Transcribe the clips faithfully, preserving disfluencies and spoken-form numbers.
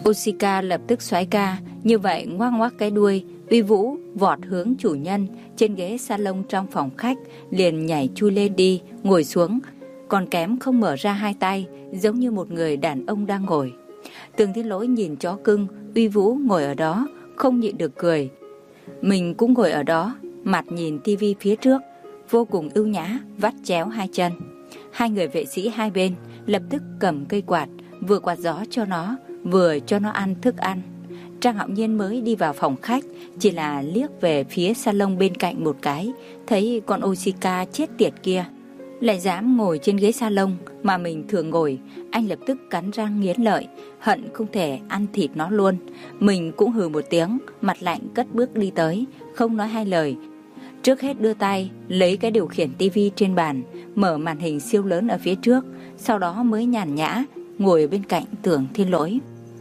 Oshika lập tức xoáy ca, như vậy ngoắc ngoắc cái đuôi, uy vũ vọt hướng chủ nhân trên ghế salon trong phòng khách, liền nhảy chui lên đi, ngồi xuống, còn kém không mở ra hai tay, giống như một người đàn ông đang ngồi. Tường Thiên Lỗi nhìn chó cưng uy vũ ngồi ở đó, không nhịn được cười. Mình cũng ngồi ở đó, mặt nhìn tivi phía trước, vô cùng ưu nhã, vắt chéo hai chân. Hai người vệ sĩ hai bên lập tức cầm cây quạt, vừa quạt gió cho nó, vừa cho nó ăn thức ăn. Trang Hạo Nhiên mới đi vào phòng khách, chỉ là liếc về phía salon bên cạnh một cái, thấy con Oshika chết tiệt kia lại dám ngồi trên ghế salon mà mình thường ngồi. Anh lập tức cắn răng nghiến lợi, hận không thể ăn thịt nó luôn. Mình cũng hừ một tiếng, mặt lạnh cất bước đi tới, không nói hai lời. Trước hết đưa tay lấy cái điều khiển tivi trên bàn, mở màn hình siêu lớn ở phía trước, sau đó mới nhàn nhã ngồi bên cạnh Tưởng Thiên Lỗi.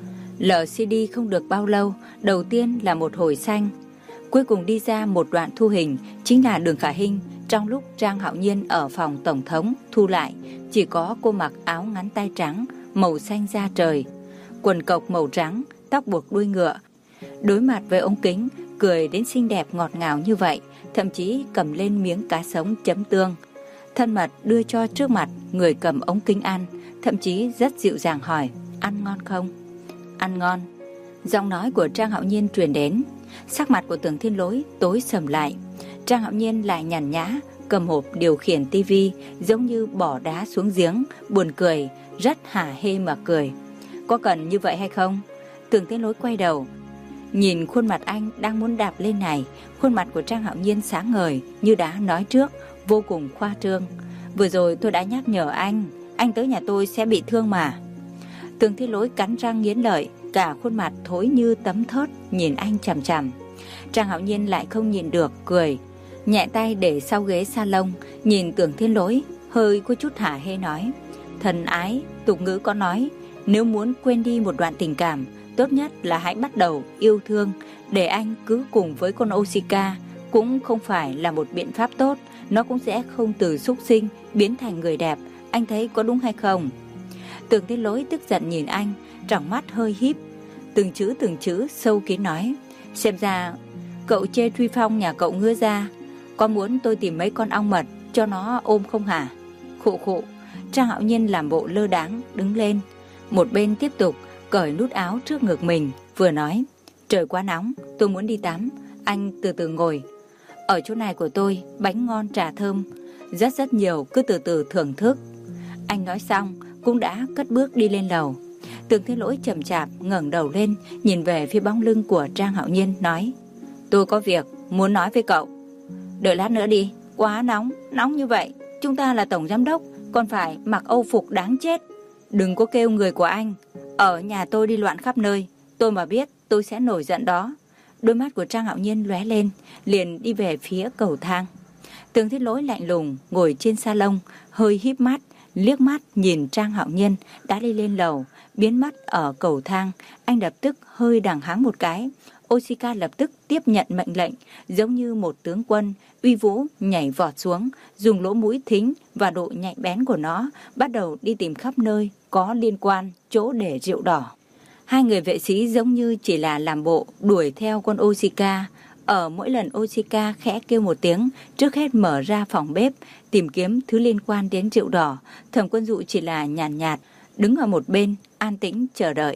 lờ xê đê không được bao lâu, đầu tiên là một hồi xanh, cuối cùng đi ra một đoạn thu hình, chính là Đường Khả Hinh trong lúc Trang Hạo Nhiên ở phòng tổng thống thu lại, chỉ có cô mặc áo ngắn tay trắng, màu xanh da trời, quần cộc màu trắng, tóc buộc đuôi ngựa, đối mặt với ống kính, cười đến xinh đẹp ngọt ngào như vậy, thậm chí cầm lên miếng cá sống chấm tương, thân mật đưa cho trước mặt người cầm ống kính ăn, thậm chí rất dịu dàng hỏi, ăn ngon không? Ăn ngon. Giọng nói của Trang Hạo Nhiên truyền đến. Sắc mặt của Tưởng Thiên Lỗi tối sầm lại. Trang Hạo Nhiên lại nhàn nhã cầm hộp điều khiển tivi, giống như bỏ đá xuống giếng, buồn cười, rất hả hê mà cười. Có cần như vậy hay không? Tưởng Thiên Lỗi quay đầu, nhìn khuôn mặt anh đang muốn đạp lên này. Khuôn mặt của Trang Hạo Nhiên sáng ngời, như đã nói trước, vô cùng khoa trương. Vừa rồi tôi đã nhắc nhở anh, anh tới nhà tôi sẽ bị thương mà. Tưởng Thiên Lỗi cắn răng nghiến lợi, cả khuôn mặt thối như tấm thớt, nhìn anh chằm chằm. Trang Hạo Nhiên lại không nhìn được, cười, nhẹ tay để sau ghế salon, nhìn Tưởng Thiên Lỗi, hơi có chút hả hê nói, thân ái, tục ngữ có nói, nếu muốn quên đi một đoạn tình cảm, tốt nhất là hãy bắt đầu yêu thương. Để anh cứ cùng với con Oshika cũng không phải là một biện pháp tốt, nó cũng sẽ không từ súc sinh biến thành người đẹp, anh thấy có đúng hay không? Tưởng Thiên Lỗi tức giận nhìn anh, tròng mắt hơi híp, từng chữ từng chữ sâu kín nói, xem ra cậu chê Truy Phong nhà cậu ngứa ra, có muốn tôi tìm mấy con ong mật cho nó ôm không hả? Khụ khụ. Trang Hạo Nhiên làm bộ lơ đáng đứng lên, một bên tiếp tục cởi nút áo trước ngực mình, vừa nói, trời quá nóng, tôi muốn đi tắm, anh từ từ ngồi. Ở chỗ này của tôi, bánh ngon trà thơm, rất rất nhiều, cứ từ từ thưởng thức. Anh nói xong, cũng đã cất bước đi lên lầu. Tưởng Thiên Lỗi chậm chạp ngẩng đầu lên, nhìn về phía bóng lưng của Trang Hạo Nhiên, nói, tôi có việc muốn nói với cậu. Đợi lát nữa đi, quá nóng, nóng như vậy, chúng ta là tổng giám đốc, còn phải mặc âu phục đáng chết. Đừng có kêu người của anh ở nhà tôi đi loạn khắp nơi, tôi mà biết tôi sẽ nổi giận đó. Đôi mắt của Trang Hạo Nhiên lóe lên, liền đi về phía cầu thang. Tưởng Thiên Lỗi lạnh lùng ngồi trên salon, hơi híp mắt, liếc mắt nhìn Trang Hạo Nhiên đã đi lên lầu, biến mất ở cầu thang. Anh lập tức hơi đằng háng một cái. Oshika lập tức tiếp nhận mệnh lệnh, giống như một tướng quân uy vũ nhảy vọt xuống, dùng lỗ mũi thính và độ nhạy bén của nó bắt đầu đi tìm khắp nơi có liên quan chỗ để rượu đỏ. Hai người vệ sĩ giống như chỉ là làm bộ đuổi theo con Oshika. Ở mỗi lần Oshika khẽ kêu một tiếng, trước hết mở ra phòng bếp tìm kiếm thứ liên quan đến rượu đỏ, Thẩm Quân Dụ chỉ là nhàn nhạt, nhạt đứng ở một bên an tĩnh chờ đợi.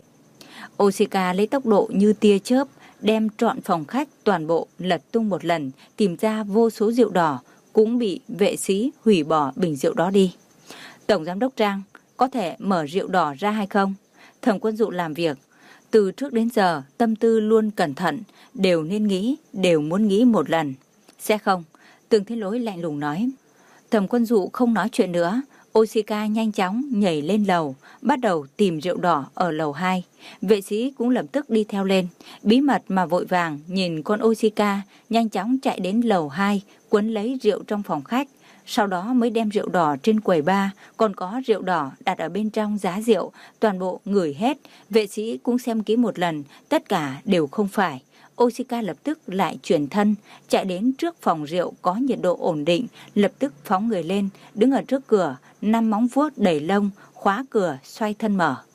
Oshika lấy tốc độ như tia chớp đem trọn phòng khách toàn bộ lật tung một lần, tìm ra vô số rượu đỏ, cũng bị vệ sĩ hủy bỏ bình rượu đó đi. Tổng giám đốc Trang, có thể mở rượu đỏ ra hay không? Thẩm Quân Dụ làm việc từ trước đến giờ, tâm tư luôn cẩn thận, đều nên nghĩ, đều muốn nghĩ một lần. Sẽ không. Tưởng Thiên Lỗi lạnh lùng nói. Thẩm Quân Dụ không nói chuyện nữa. Oshika nhanh chóng nhảy lên lầu, bắt đầu tìm rượu đỏ ở lầu hai. Vệ sĩ cũng lập tức đi theo lên, bí mật mà vội vàng nhìn con Oshika nhanh chóng chạy đến lầu hai, quấn lấy rượu trong phòng khách. Sau đó mới đem rượu đỏ trên quầy bar, còn có rượu đỏ đặt ở bên trong giá rượu, toàn bộ ngửi hết. Vệ sĩ cũng xem kỹ một lần, tất cả đều không phải. Oshika lập tức lại chuyển thân, chạy đến trước phòng rượu có nhiệt độ ổn định, lập tức phóng người lên, đứng ở trước cửa, năm móng vuốt đẩy lông, khóa cửa, xoay thân mở.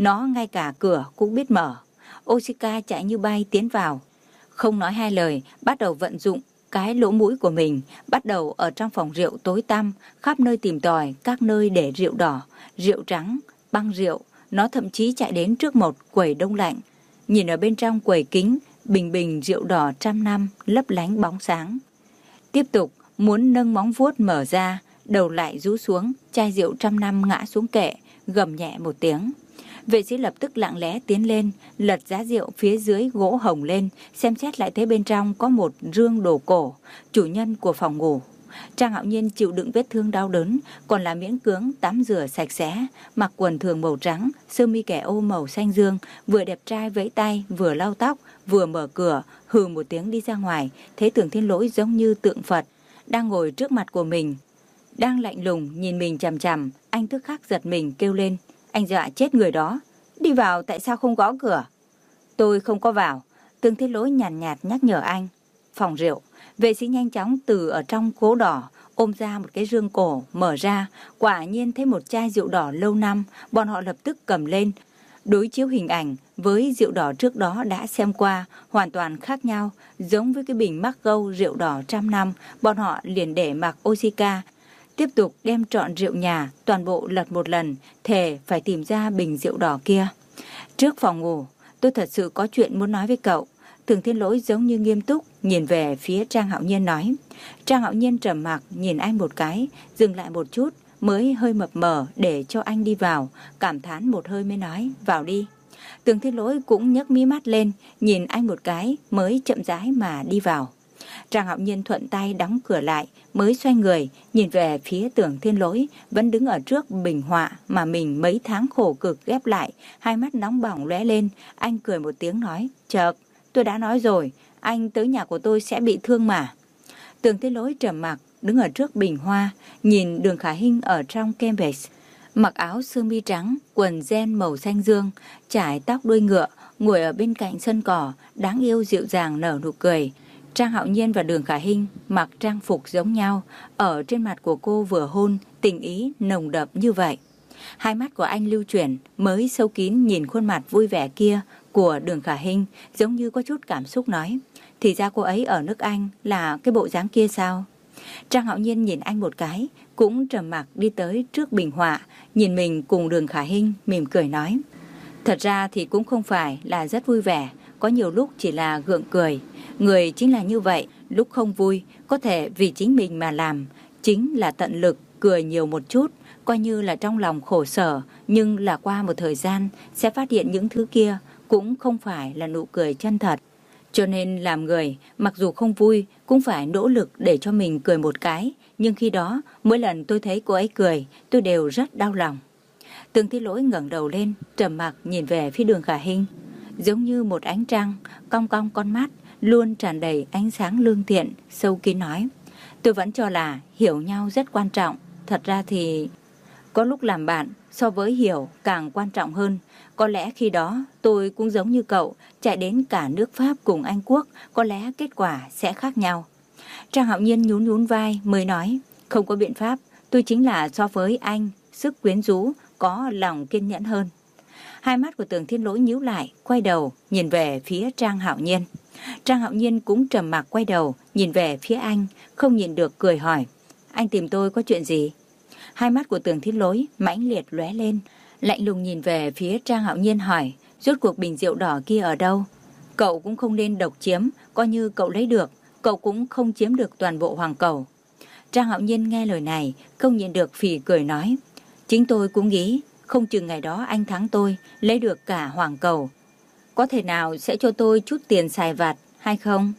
nó ngay cả cửa cũng biết mở. Oshika chạy như bay tiến vào, không nói hai lời, bắt đầu vận dụng cái lỗ mũi của mình, bắt đầu ở trong phòng rượu tối tăm, khắp nơi tìm tòi các nơi để rượu đỏ, rượu trắng, băng rượu. Nó thậm chí chạy đến trước một quầy đông lạnh, nhìn ở bên trong quầy kính, bình bình rượu đỏ trăm năm lấp lánh bóng sáng. Tiếp tục muốn nâng móng vuốt mở ra, đầu lại rũ xuống, chai rượu trăm năm ngã xuống kệ, gầm nhẹ một tiếng. Vệ sĩ lập tức lặng lẽ tiến lên, lật giá rượu phía dưới gỗ hồng lên, xem xét lại thấy bên trong có một rương đồ cổ, chủ nhân của phòng ngủ. Trang Hạo Nhiên chịu đựng vết thương đau đớn, còn là miễn cưỡng tắm rửa sạch sẽ, mặc quần thường màu trắng, sơ mi kẻ ô màu xanh dương, vừa đẹp trai vẫy tay, vừa lau tóc, vừa mở cửa, hừ một tiếng đi ra ngoài. Thấy Tưởng Thiên Lỗi giống như tượng Phật đang ngồi trước mặt của mình, đang lạnh lùng nhìn mình chằm chằm. Anh tức khắc giật mình kêu lên: anh dọa chết người đó, đi vào tại sao không gõ cửa? Tôi không có vào. Tưởng Thiên Lỗi nhàn nhạt, nhạt nhắc nhở anh. Phòng rượu, vệ sĩ nhanh chóng từ ở trong cố đỏ ôm ra một cái rương cổ, mở ra, quả nhiên thấy một chai rượu đỏ lâu năm. Bọn họ lập tức cầm lên, đối chiếu hình ảnh với rượu đỏ trước đó đã xem qua, hoàn toàn khác nhau, giống với cái bình mắc gâu rượu đỏ trăm năm. Bọn họ liền để mặc Oshika tiếp tục đem trọn rượu nhà, toàn bộ lật một lần, thề phải tìm ra bình rượu đỏ kia. Trước phòng ngủ, tôi thật sự có chuyện muốn nói với cậu. Tưởng Thiên Lỗi giống như nghiêm túc nhìn về phía Trang Hạo Nhiên nói. Trang Hạo Nhiên trầm mặc nhìn anh một cái, dừng lại một chút, mới hơi mập mờ để cho anh đi vào, cảm thán một hơi mới nói: vào đi. Tưởng Thiên Lỗi cũng nhấc mí mắt lên, nhìn anh một cái, mới chậm rãi mà đi vào. Trang Hạo Nhiên thuận tay đóng cửa lại, mới xoay người nhìn về phía Tưởng Thiên Lỗi vẫn đứng ở trước bình họa mà mình mấy tháng khổ cực ghép lại, hai mắt nóng bỏng lóe lên. Anh cười một tiếng nói: chợt, tôi đã nói rồi, anh tới nhà của tôi sẽ bị thương mà. Tưởng Thiên Lỗi trầm mặc đứng ở trước bình hoa, nhìn Đường Khả Hinh ở trong canvas, mặc áo sơ mi trắng, quần jean màu xanh dương, trải tóc đuôi ngựa, ngồi ở bên cạnh sân cỏ, đáng yêu dịu dàng nở nụ cười. Trang Hạo Nhiên và Đường Khả Hinh mặc trang phục giống nhau, ở trên mặt của cô vừa hôn, tình ý nồng đậm như vậy. Hai mắt của anh lưu chuyển, mới sâu kín nhìn khuôn mặt vui vẻ kia của Đường Khả Hinh, giống như có chút cảm xúc nói: thì ra cô ấy ở nước Anh là cái bộ dáng kia sao? Trang Hạo Nhiên nhìn anh một cái, cũng trầm mặc đi tới trước bình họa, nhìn mình cùng Đường Khả Hinh, mỉm cười nói: thật ra thì cũng không phải là rất vui vẻ, có nhiều lúc chỉ là gượng cười. Người chính là như vậy, lúc không vui có thể vì chính mình mà làm, chính là tận lực cười nhiều một chút, coi như là trong lòng khổ sở, nhưng là qua một thời gian sẽ phát hiện những thứ kia cũng không phải là nụ cười chân thật. Cho nên làm người, mặc dù không vui cũng phải nỗ lực để cho mình cười một cái, nhưng khi đó mỗi lần tôi thấy cô ấy cười, tôi đều rất đau lòng. Tưởng Thiên Lỗi ngẩng đầu lên, trầm mặc nhìn về phía Đường Khả Hinh, giống như một ánh trăng, cong cong con mắt, luôn tràn đầy ánh sáng lương thiện, sâu kín nói: tôi vẫn cho là hiểu nhau rất quan trọng. Thật ra thì có lúc làm bạn so với hiểu càng quan trọng hơn. Có lẽ khi đó tôi cũng giống như cậu, chạy đến cả nước Pháp cùng Anh Quốc, có lẽ kết quả sẽ khác nhau. Trang Hạo Nhiên nhún nhún vai mới nói: không có biện pháp, tôi chính là so với anh sức quyến rũ, có lòng kiên nhẫn hơn. Hai mắt của Tưởng Thiên Lỗi nhíu lại, quay đầu nhìn về phía Trang Hạo Nhiên. Trang Hạo Nhiên cũng trầm mặc quay đầu nhìn về phía anh, không nhìn được cười hỏi: anh tìm tôi có chuyện gì? Hai mắt của Tưởng Thiên Lỗi mãnh liệt lóe lên, lạnh lùng nhìn về phía Trang Hạo Nhiên hỏi: rốt cuộc bình rượu đỏ kia ở đâu? Cậu cũng không nên độc chiếm, coi như cậu lấy được, cậu cũng không chiếm được toàn bộ hoàng cầu. Trang Hạo Nhiên nghe lời này, không nhịn được phì cười nói: chính tôi cũng nghĩ, không chừng ngày đó anh thắng tôi, lấy được cả hoàng cầu, có thể nào sẽ cho tôi chút tiền xài vặt hay không?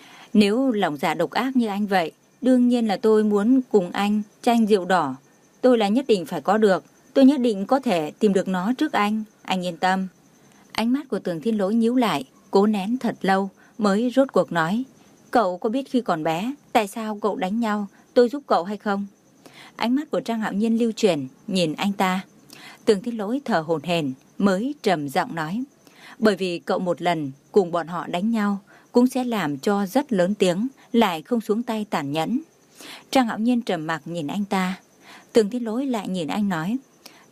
Nếu lòng dạ độc ác như anh vậy, đương nhiên là tôi muốn cùng anh tranh rượu đỏ. Tôi là nhất định phải có được, tôi nhất định có thể tìm được nó trước anh, anh yên tâm. Ánh mắt của Tưởng Thiên Lỗi nhíu lại, cố nén thật lâu, mới rốt cuộc nói: cậu có biết khi còn bé, tại sao cậu đánh nhau, tôi giúp cậu hay không? Ánh mắt của Trang Hạo Nhiên lưu chuyển, nhìn anh ta. Tưởng Thiên Lỗi thở hổn hển, mới trầm giọng nói: bởi vì cậu một lần cùng bọn họ đánh nhau, cũng sẽ làm cho rất lớn tiếng, lại không xuống tay tàn nhẫn. Trang Hạo Nhiên trầm mặc nhìn anh ta. Tưởng Thiên Lỗi lại nhìn anh nói: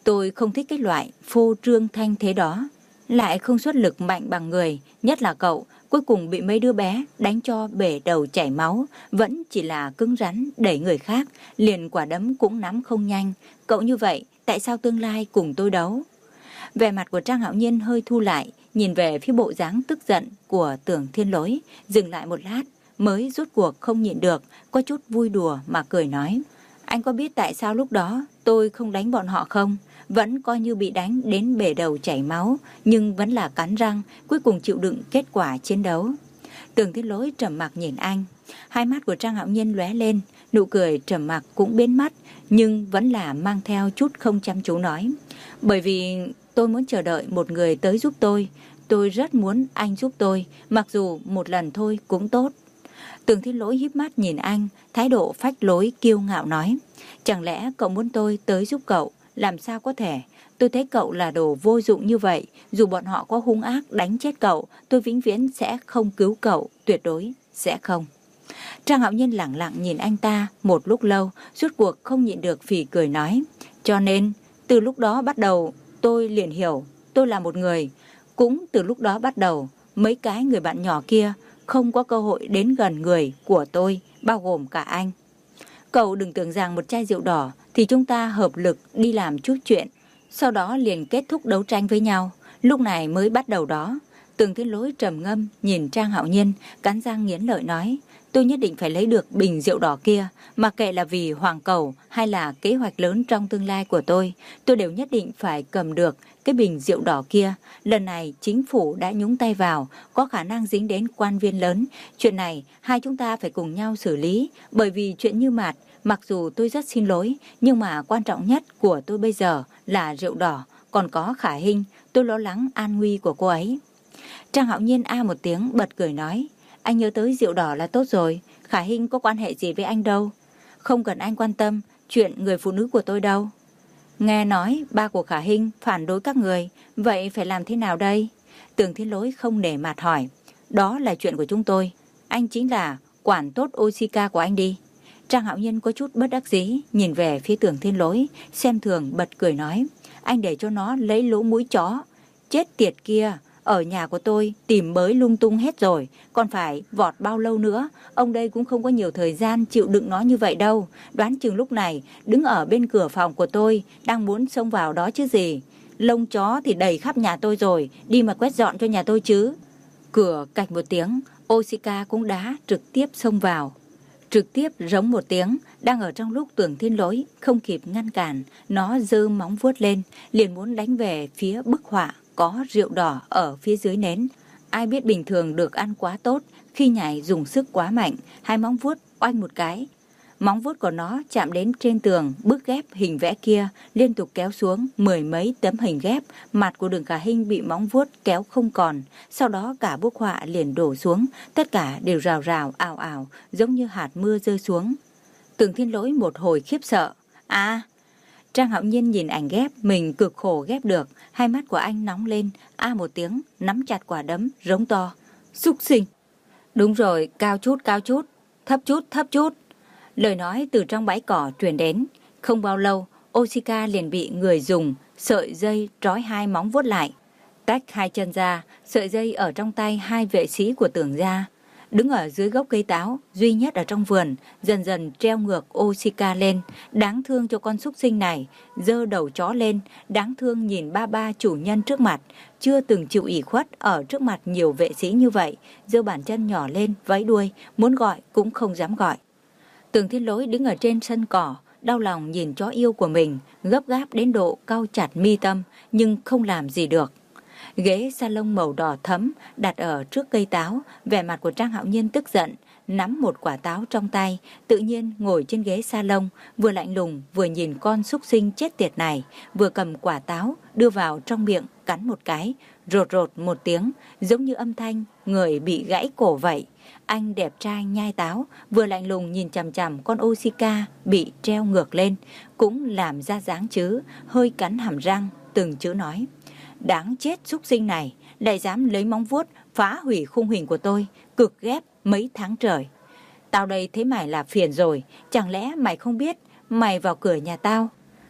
Tôi không thích cái loại phô trương thanh thế đó. Lại không xuất lực mạnh bằng người, nhất là cậu, cuối cùng bị mấy đứa bé đánh cho bể đầu chảy máu, vẫn chỉ là cứng rắn đẩy người khác, liền quả đấm cũng nắm không nhanh. Cậu như vậy, tại sao tương lai cùng tôi đấu? Vẻ mặt của Trang Hạo Nhiên hơi thu lại, nhìn về phía bộ dáng tức giận của Tưởng Thiên Lỗi, dừng lại một lát, mới rút cuộc không nhịn được, có chút vui đùa mà cười nói. Anh có biết tại sao lúc đó tôi không đánh bọn họ không? Vẫn coi như bị đánh đến bể đầu chảy máu, nhưng vẫn là cắn răng, cuối cùng chịu đựng kết quả chiến đấu. Tưởng Thiên Lỗi trầm mặc nhìn anh, hai mắt của Trang Hạo Nhiên lóe lên, nụ cười trầm mặc cũng biến mất, nhưng vẫn là mang theo chút không chăm chú nói. Bởi vì tôi muốn chờ đợi một người tới giúp tôi, tôi rất muốn anh giúp tôi, mặc dù một lần thôi cũng tốt. Tưởng Thiên Lỗi híp mắt nhìn anh, thái độ phách lối kiêu ngạo nói. Chẳng lẽ cậu muốn tôi tới giúp cậu? Làm sao có thể? Tôi thấy cậu là đồ vô dụng như vậy, dù bọn họ có hung ác đánh chết cậu, tôi vĩnh viễn sẽ không cứu cậu, tuyệt đối sẽ không. Trang Hạo Nhiên lẳng lặng nhìn anh ta một lúc lâu, rốt cuộc không nhịn được phì cười nói. Cho nên, từ lúc đó bắt đầu, tôi liền hiểu, tôi là một người. Cũng từ lúc đó bắt đầu, mấy cái người bạn nhỏ kia không có cơ hội đến gần người của tôi, bao gồm cả anh. Cậu đừng tưởng rằng một chai rượu đỏ thì chúng ta hợp lực đi làm chút chuyện, sau đó liền kết thúc đấu tranh với nhau. Lúc này mới bắt đầu đó. Tưởng Thiên Lỗi trầm ngâm nhìn Trang Hạo Nhiên, cắn răng nghiến lợi nói. Tôi nhất định phải lấy được bình rượu đỏ kia, mặc kệ là vì hoàng cầu hay là kế hoạch lớn trong tương lai của tôi, tôi đều nhất định phải cầm được cái bình rượu đỏ kia. Lần này chính phủ đã nhúng tay vào, có khả năng dính đến quan viên lớn. Chuyện này hai chúng ta phải cùng nhau xử lý, bởi vì chuyện Như Mạt, mặc dù tôi rất xin lỗi, nhưng mà quan trọng nhất của tôi bây giờ là rượu đỏ, còn có Khả Hinh, tôi lo lắng an nguy của cô ấy. Trang Hạo Nhiên a một tiếng bật cười nói. Anh nhớ tới rượu đỏ là tốt rồi, Khả Hinh có quan hệ gì với anh đâu. Không cần anh quan tâm chuyện người phụ nữ của tôi đâu. Nghe nói ba của Khả Hinh phản đối các người, vậy phải làm thế nào đây? Tưởng Thiên Lỗi không nể mặt hỏi. Đó là chuyện của chúng tôi, anh chính là quản tốt Oshika của anh đi. Trang Hạo Nhiên có chút bất đắc dĩ, nhìn về phía Tưởng Thiên Lỗi, xem thường bật cười nói. Anh để cho nó lấy lỗ mũi chó. Chết tiệt kia, ở nhà của tôi tìm bới lung tung hết rồi, còn phải vọt bao lâu nữa. Ông đây cũng không có nhiều thời gian chịu đựng nó như vậy đâu. Đoán chừng lúc này đứng ở bên cửa phòng của tôi, đang muốn xông vào đó chứ gì. Lông chó thì đầy khắp nhà tôi rồi, đi mà quét dọn cho nhà tôi chứ. Cửa cạch một tiếng, Oshika cũng đã trực tiếp xông vào. Trực tiếp rống một tiếng, đang ở trong lúc Tưởng Thiên Lỗi không kịp ngăn cản, nó giơ móng vuốt lên, liền muốn đánh về phía bức họa có rượu đỏ ở phía dưới nến. Ai biết bình thường được ăn quá tốt, khi nhảy dùng sức quá mạnh, hai móng vuốt oanh một cái. Móng vuốt của nó chạm đến trên tường bức ghép hình vẽ kia, liên tục kéo xuống mười mấy tấm hình ghép. Mặt của Đường Khả Hinh bị móng vuốt kéo không còn, sau đó cả bức họa liền đổ xuống, tất cả đều rào rào ào ào, giống như hạt mưa rơi xuống. Tưởng Thiên Lỗi một hồi khiếp sợ. À, Trang Hạo Nhiên nhìn ảnh ghép mình cực khổ ghép được, hai mắt của anh nóng lên, a một tiếng, nắm chặt quả đấm, rống to. Súc sinh! Đúng rồi, cao chút, cao chút, thấp chút, thấp chút. Lời nói từ trong bãi cỏ truyền đến. Không bao lâu, Oshika liền bị người dùng sợi dây trói hai móng vuốt lại. Tách hai chân ra, sợi dây ở trong tay hai vệ sĩ của Tưởng gia. Đứng ở dưới gốc cây táo, duy nhất ở trong vườn, dần dần treo ngược Oshika lên. Đáng thương cho con súc sinh này, giơ đầu chó lên, đáng thương nhìn ba ba chủ nhân trước mặt. Chưa từng chịu ủy khuất ở trước mặt nhiều vệ sĩ như vậy, giơ bàn chân nhỏ lên, váy đuôi, muốn gọi cũng không dám gọi. Tưởng Thiên Lỗi đứng ở trên sân cỏ, đau lòng nhìn chó yêu của mình, gấp gáp đến độ cau chặt mi tâm, nhưng không làm gì được. Ghế salon màu đỏ thẫm đặt ở trước cây táo, vẻ mặt của Trang Hạo Nhiên tức giận, nắm một quả táo trong tay, tự nhiên ngồi trên ghế salon, vừa lạnh lùng vừa nhìn con súc sinh chết tiệt này, vừa cầm quả táo đưa vào trong miệng cắn một cái, rột rột một tiếng, giống như âm thanh người bị gãy cổ vậy. Anh đẹp trai nhai táo, vừa lạnh lùng nhìn chằm chằm con Oshika bị treo ngược lên, cũng làm ra dáng chứ, hơi cắn hàm răng, từng chữ nói. Đáng chết súc sinh này, lại dám lấy móng vuốt phá hủy khung hình của tôi, cực ghép mấy tháng trời. Tao đây thấy mày là phiền rồi, chẳng lẽ mày không biết mày vào cửa nhà tao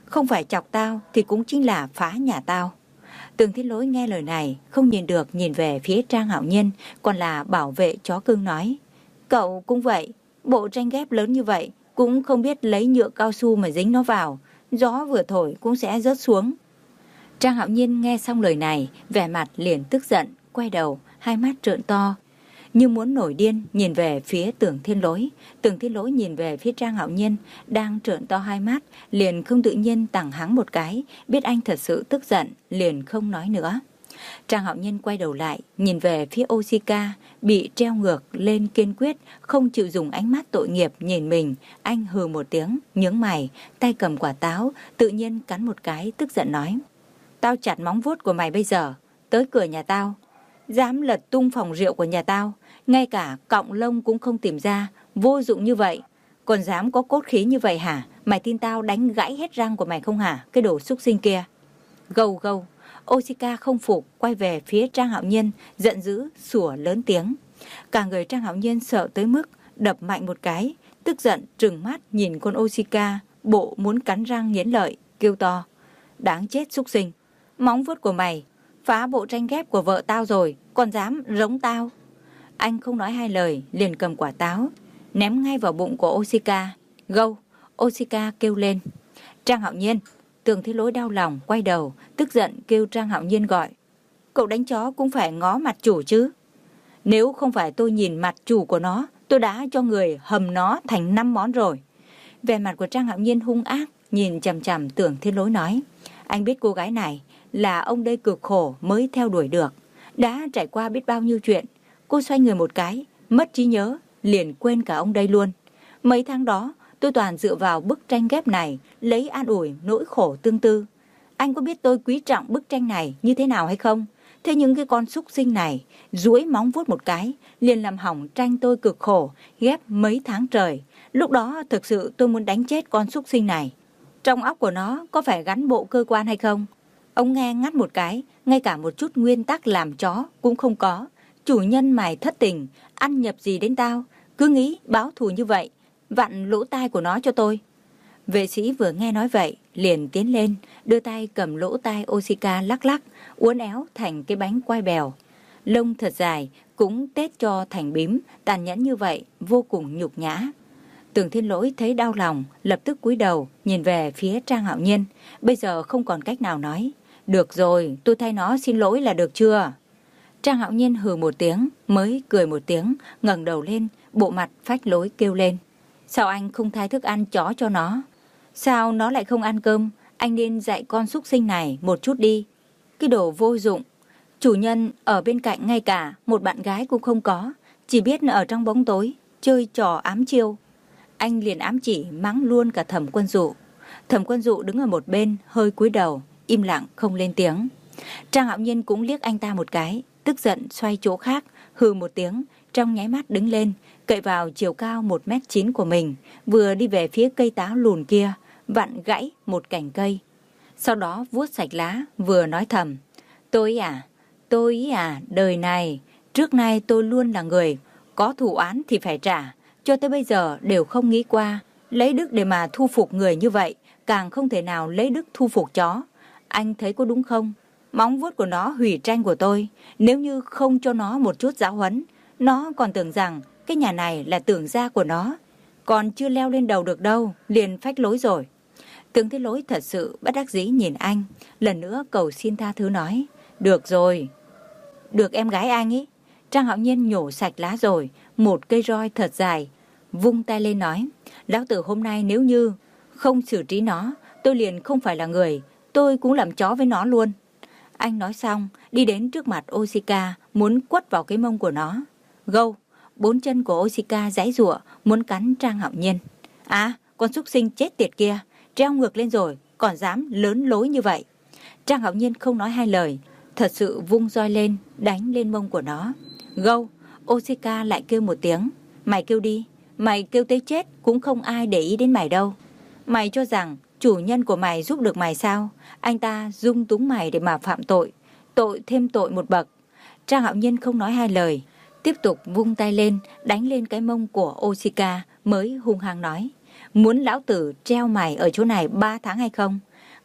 Không phải chọc tao thì cũng chính là phá nhà tao. Tường Thiên Lỗi nghe lời này, không nhìn được nhìn về phía Trang Hạo Nhiên, còn là bảo vệ chó cưng nói. Cậu cũng vậy, bộ tranh ghép lớn như vậy, cũng không biết lấy nhựa cao su mà dính nó vào, gió vừa thổi cũng sẽ rớt xuống. Trang Hạo Nhiên nghe xong lời này, vẻ mặt liền tức giận, quay đầu, hai mắt trợn to, như muốn nổi điên, nhìn về phía Tưởng Thiên Lỗi. Tưởng Thiên Lỗi nhìn về phía Trang Hạo Nhiên, đang trợn to hai mắt, liền không tự nhiên tặng hắn một cái, biết anh thật sự tức giận, liền không nói nữa. Trang Hạo Nhiên quay đầu lại, nhìn về phía Oshika, bị treo ngược lên kiên quyết, không chịu dùng ánh mắt tội nghiệp nhìn mình. Anh hừ một tiếng, nhướng mày, tay cầm quả táo, tự nhiên cắn một cái, tức giận nói. Tao chặt móng vuốt của mày bây giờ, tới cửa nhà tao, dám lật tung phòng rượu của nhà tao, ngay cả cọng lông cũng không tìm ra, vô dụng như vậy, còn dám có cốt khí như vậy hả? Mày tin tao đánh gãy hết răng của mày không hả, cái đồ xúc sinh kia? Gâu gâu. Oshika không phục, quay về phía Trang Hạo Nhiên, giận dữ, sủa lớn tiếng. Cả người Trang Hạo Nhiên sợ tới mức đập mạnh một cái, tức giận trừng mắt nhìn con Oshika, bộ muốn cắn răng nghiến lợi, kêu to. Đáng chết xúc sinh, móng vuốt của mày phá bộ tranh ghép của vợ tao rồi, còn dám rống tao. Anh không nói hai lời, liền cầm quả táo, ném ngay vào bụng của Oshika. Gâu. Oshika kêu lên. Trang Hạo Nhiên. Tường Thiên Lỗi đau lòng, quay đầu, tức giận kêu Trang Hạo Nhiên gọi. Cậu đánh chó cũng phải ngó mặt chủ chứ. Nếu không phải tôi nhìn mặt chủ của nó, tôi đã cho người hầm nó thành năm món rồi. Vẻ mặt của Trang Hạo Nhiên hung ác, nhìn chằm chằm Tưởng Thiên Lỗi nói. Anh biết cô gái này là ông đây cực khổ mới theo đuổi được, đã trải qua biết bao nhiêu chuyện. Cô xoay người một cái, mất trí nhớ, liền quên cả ông đây luôn. Mấy tháng đó, tôi toàn dựa vào bức tranh ghép này, lấy an ủi nỗi khổ tương tư. Anh có biết tôi quý trọng bức tranh này như thế nào hay không? Thế những cái con súc sinh này, duỗi móng vuốt một cái, liền làm hỏng tranh tôi cực khổ, ghép mấy tháng trời. Lúc đó thực sự tôi muốn đánh chết con súc sinh này. Trong óc của nó có phải gắn bộ cơ quan hay không? Ông nghe ngắt một cái, ngay cả một chút nguyên tắc làm chó cũng không có. Chủ nhân mày thất tình, ăn nhập gì đến tao, cứ nghĩ báo thù như vậy, vặn lỗ tai của nó cho tôi. Vệ sĩ vừa nghe nói vậy, liền tiến lên, đưa tay cầm lỗ tai Oshika lắc lắc, uốn éo thành cái bánh quai bèo. Lông thật dài, cũng tết cho thành bím, tàn nhẫn như vậy, vô cùng nhục nhã. Tưởng Thiên Lỗi thấy đau lòng, lập tức cúi đầu, nhìn về phía Trang Hạo Nhiên. Bây giờ không còn cách nào nói. Được rồi, tôi thay nó xin lỗi là được chưa? Trang Hạo Nhiên hừ một tiếng, mới cười một tiếng, ngẩng đầu lên, bộ mặt phách lối kêu lên. Sao anh không thay thức ăn chó cho nó? Sao nó lại không ăn cơm? Anh nên dạy con súc sinh này một chút đi. Cái đồ vô dụng. Chủ nhân ở bên cạnh ngay cả một bạn gái cũng không có, chỉ biết ở trong bóng tối, chơi trò ám chiêu. Anh liền ám chỉ mắng luôn cả Thẩm Quân Dụ. Thẩm Quân Dụ đứng ở một bên, hơi cúi đầu, im lặng không lên tiếng. Trang Hạo Nhiên cũng liếc anh ta một cái, tức giận xoay chỗ khác, hừ một tiếng, trong nháy mắt đứng lên, cậy vào chiều cao một mét chín của mình, vừa đi về phía cây táo lùn kia, vặn gãy một cành cây. Sau đó vuốt sạch lá, vừa nói thầm. Tôi à, tôi à, đời này, trước nay tôi luôn là người có thù oán thì phải trả, cho tới bây giờ đều không nghĩ qua lấy đức để mà thu phục người như vậy, càng không thể nào lấy đức thu phục chó. Anh thấy có đúng không? Móng vuốt của nó hủy tranh của tôi, nếu như không cho nó một chút giáo huấn, nó còn tưởng rằng cái nhà này là tưởng gia của nó, còn chưa leo lên đầu được đâu, liền phách lối rồi. Tưởng Thiên Lỗi thật sự bất đắc dĩ nhìn anh, lần nữa cầu xin tha thứ nói. Được rồi. Được em gái anh ý. Trang Hạo Nhiên nhổ sạch lá rồi, một cây roi thật dài, vung tay lên nói. Lão tử hôm nay nếu như không xử trí nó, tôi liền không phải là người, tôi cũng làm chó với nó luôn. Anh nói xong, đi đến trước mặt Oshika, muốn quất vào cái mông của nó. Gâu, bốn chân của Oshika giãy giụa, muốn cắn Trang Hạo Nhiên. À, con súc sinh chết tiệt kia, treo ngược lên rồi, còn dám lớn lối như vậy. Trang Hạo Nhiên không nói hai lời, thật sự vung roi lên, đánh lên mông của nó. Gâu, Oshika lại kêu một tiếng. Mày kêu đi, mày kêu tới chết cũng không ai để ý đến mày đâu. Mày cho rằng chủ nhân của mày giúp được mày sao? Anh ta dung túng mày để mà phạm tội, tội thêm tội một bậc. Trang Hạo Nhiên không nói hai lời, tiếp tục vung tay lên, đánh lên cái mông của Oshika, mới hung hăng nói. Muốn lão tử treo mày ở chỗ này ba tháng hay không?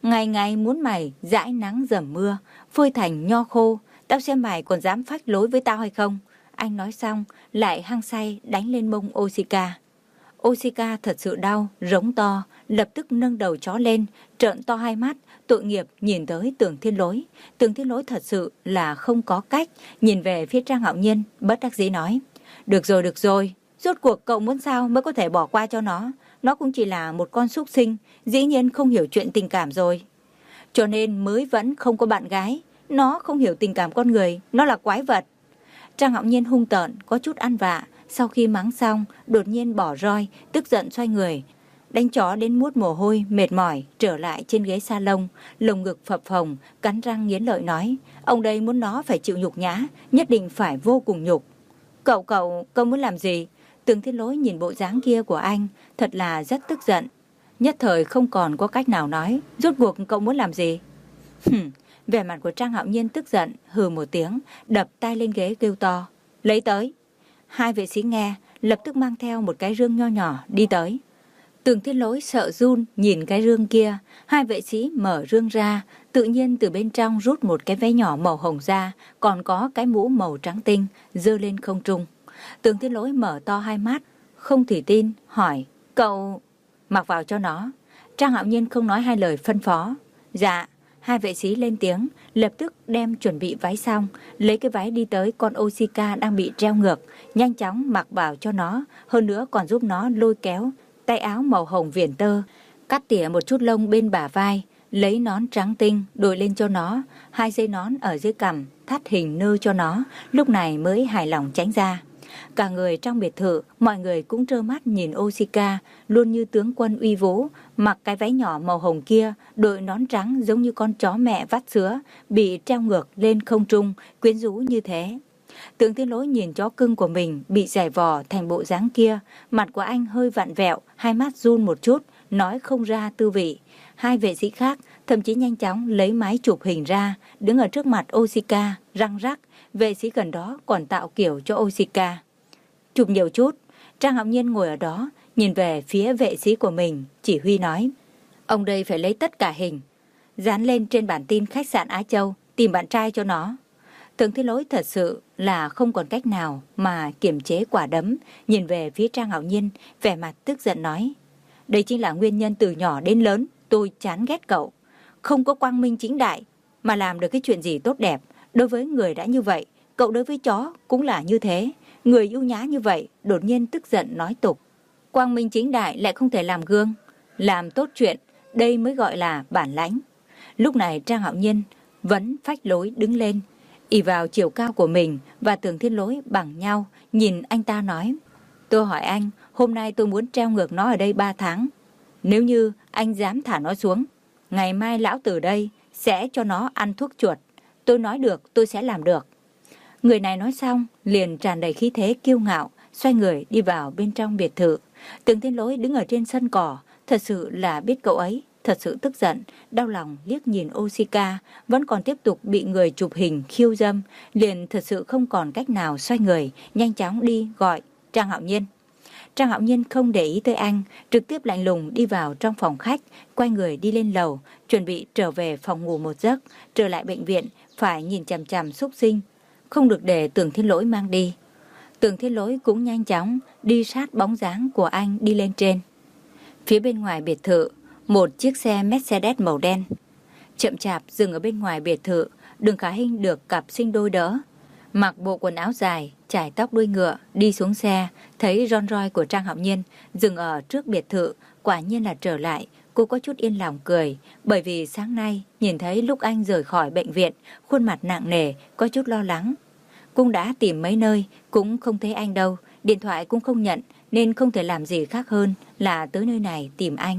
Ngày ngày muốn mày dãi nắng dầm mưa, phơi thành nho khô, tao xem mày còn dám phách lối với tao hay không. Anh nói xong, lại hăng say đánh lên mông Oshika. Oshika thật sự đau, rống to, lập tức nâng đầu chó lên, trợn to hai mắt, tội nghiệp nhìn tới Tưởng Thiên Lỗi. Tưởng Thiên Lỗi thật sự là không có cách, nhìn về phía Trang Hạo Nhiên, bất đắc dĩ nói. Được rồi, được rồi, rốt cuộc cậu muốn sao mới có thể bỏ qua cho nó. Nó cũng chỉ là một con súc sinh, dĩ nhiên không hiểu chuyện tình cảm rồi. Cho nên mới vẫn không có bạn gái. Nó không hiểu tình cảm con người, nó là quái vật. Trang Hạo Nhiên hung tợn, có chút ăn vạ. Sau khi mắng xong, đột nhiên bỏ roi, tức giận xoay người. Đánh chó đến muốt mồ hôi, mệt mỏi, trở lại trên ghế salon, lồng ngực phập phồng, cắn răng nghiến lợi nói. Ông đây muốn nó phải chịu nhục nhã, nhất định phải vô cùng nhục. Cậu cậu, cậu muốn làm gì? Tưởng Thiên Lỗi nhìn bộ dáng kia của anh, thật là rất tức giận. Nhất thời không còn có cách nào nói, rốt cuộc cậu muốn làm gì? Hừm, vẻ mặt của Trang Hạo Nhiên tức giận, hừ một tiếng, đập tay lên ghế kêu to. Lấy tới. Hai vệ sĩ nghe, lập tức mang theo một cái rương nho nhỏ đi tới. Tưởng Thiên Lỗi sợ run nhìn cái rương kia, hai vệ sĩ mở rương ra, tự nhiên từ bên trong rút một cái váy nhỏ màu hồng ra, còn có cái mũ màu trắng tinh, giơ lên không trung. Tưởng Thiên Lỗi mở to hai mắt, không thể tin, hỏi, cậu mặc vào cho nó. Trang Hạo Nhiên không nói hai lời phân phó. Dạ. Hai vệ sĩ lên tiếng, lập tức đem chuẩn bị váy xong, lấy cái váy đi tới con Oshika đang bị treo ngược, nhanh chóng mặc vào cho nó, hơn nữa còn giúp nó lôi kéo tay áo màu hồng viền tơ, cắt tỉa một chút lông bên bả vai, lấy nón trắng tinh đội lên cho nó, hai dây nón ở dưới cằm, thắt hình nơ cho nó, lúc này mới hài lòng tránh ra. Cả người trong biệt thự, mọi người cũng trơ mắt nhìn Oshika, luôn như tướng quân uy vũ, mặc cái váy nhỏ màu hồng kia, đội nón trắng giống như con chó mẹ vắt sữa, bị treo ngược lên không trung, quyến rũ như thế. Tưởng Thiên Lỗi nhìn chó cưng của mình bị giày vò thành bộ dáng kia, mặt của anh hơi vặn vẹo, hai mắt run một chút, nói không ra tư vị. Hai vệ sĩ khác thậm chí nhanh chóng lấy máy chụp hình ra, đứng ở trước mặt Oshika, răng rắc, vệ sĩ gần đó còn tạo kiểu cho Oshika. Chụp nhiều chút. Trang Hạo Nhiên ngồi ở đó, nhìn về phía vệ sĩ của mình, chỉ huy nói. Ông đây phải lấy tất cả hình, dán lên trên bản tin khách sạn Á Châu, tìm bạn trai cho nó. Tưởng Thiên Lỗi thật sự là không còn cách nào mà kiềm chế quả đấm, nhìn về phía Trang Hạo Nhiên, vẻ mặt tức giận nói. Đây chính là nguyên nhân từ nhỏ đến lớn, tôi chán ghét cậu. Không có quang minh chính đại, mà làm được cái chuyện gì tốt đẹp. Đối với người đã như vậy, cậu đối với chó cũng là như thế. Người ưu nhã như vậy, đột nhiên tức giận nói tục. Quang minh chính đại lại không thể làm gương, làm tốt chuyện, đây mới gọi là bản lãnh. Lúc này Trang Hạo Nhiên vẫn phách lối đứng lên, ỷ vào chiều cao của mình và Tưởng Thiên Lỗi bằng nhau, nhìn anh ta nói. Tôi hỏi anh, hôm nay tôi muốn treo ngược nó ở đây ba tháng. Nếu như anh dám thả nó xuống, ngày mai lão tử đây sẽ cho nó ăn thuốc chuột. Tôi nói được, tôi sẽ làm được. Người này nói xong, liền tràn đầy khí thế kiêu ngạo, xoay người đi vào bên trong biệt thự. Tưởng Thiên Lỗi đứng ở trên sân cỏ, thật sự là biết cậu ấy, thật sự tức giận, đau lòng liếc nhìn Oshika, vẫn còn tiếp tục bị người chụp hình khiêu dâm, liền thật sự không còn cách nào xoay người, nhanh chóng đi gọi Trang Hạo Nhiên. Trang Hạo Nhiên không để ý tới anh, trực tiếp lạnh lùng đi vào trong phòng khách, quay người đi lên lầu, chuẩn bị trở về phòng ngủ một giấc, trở lại bệnh viện, phải nhìn chằm chằm xúc sinh, không được để Tưởng Thiên Lỗi mang đi. Tưởng Thiên Lỗi cũng nhanh chóng đi sát bóng dáng của anh đi lên trên. Phía bên ngoài biệt thự, một chiếc xe Mercedes màu đen chậm chạp dừng ở bên ngoài biệt thự. Đường Khả Hinh được cặp sinh đôi đỡ, mặc bộ quần áo dài, chải tóc đuôi ngựa, đi xuống xe, thấy Rolls Royce của Trang Hạo Nhiên dừng ở trước biệt thự, quả nhiên là trở lại. Cô có chút yên lòng cười, bởi vì sáng nay nhìn thấy lúc anh rời khỏi bệnh viện, khuôn mặt nặng nề, có chút lo lắng. Cũng đã tìm mấy nơi, cũng không thấy anh đâu, điện thoại cũng không nhận, nên không thể làm gì khác hơn là tới nơi này tìm anh.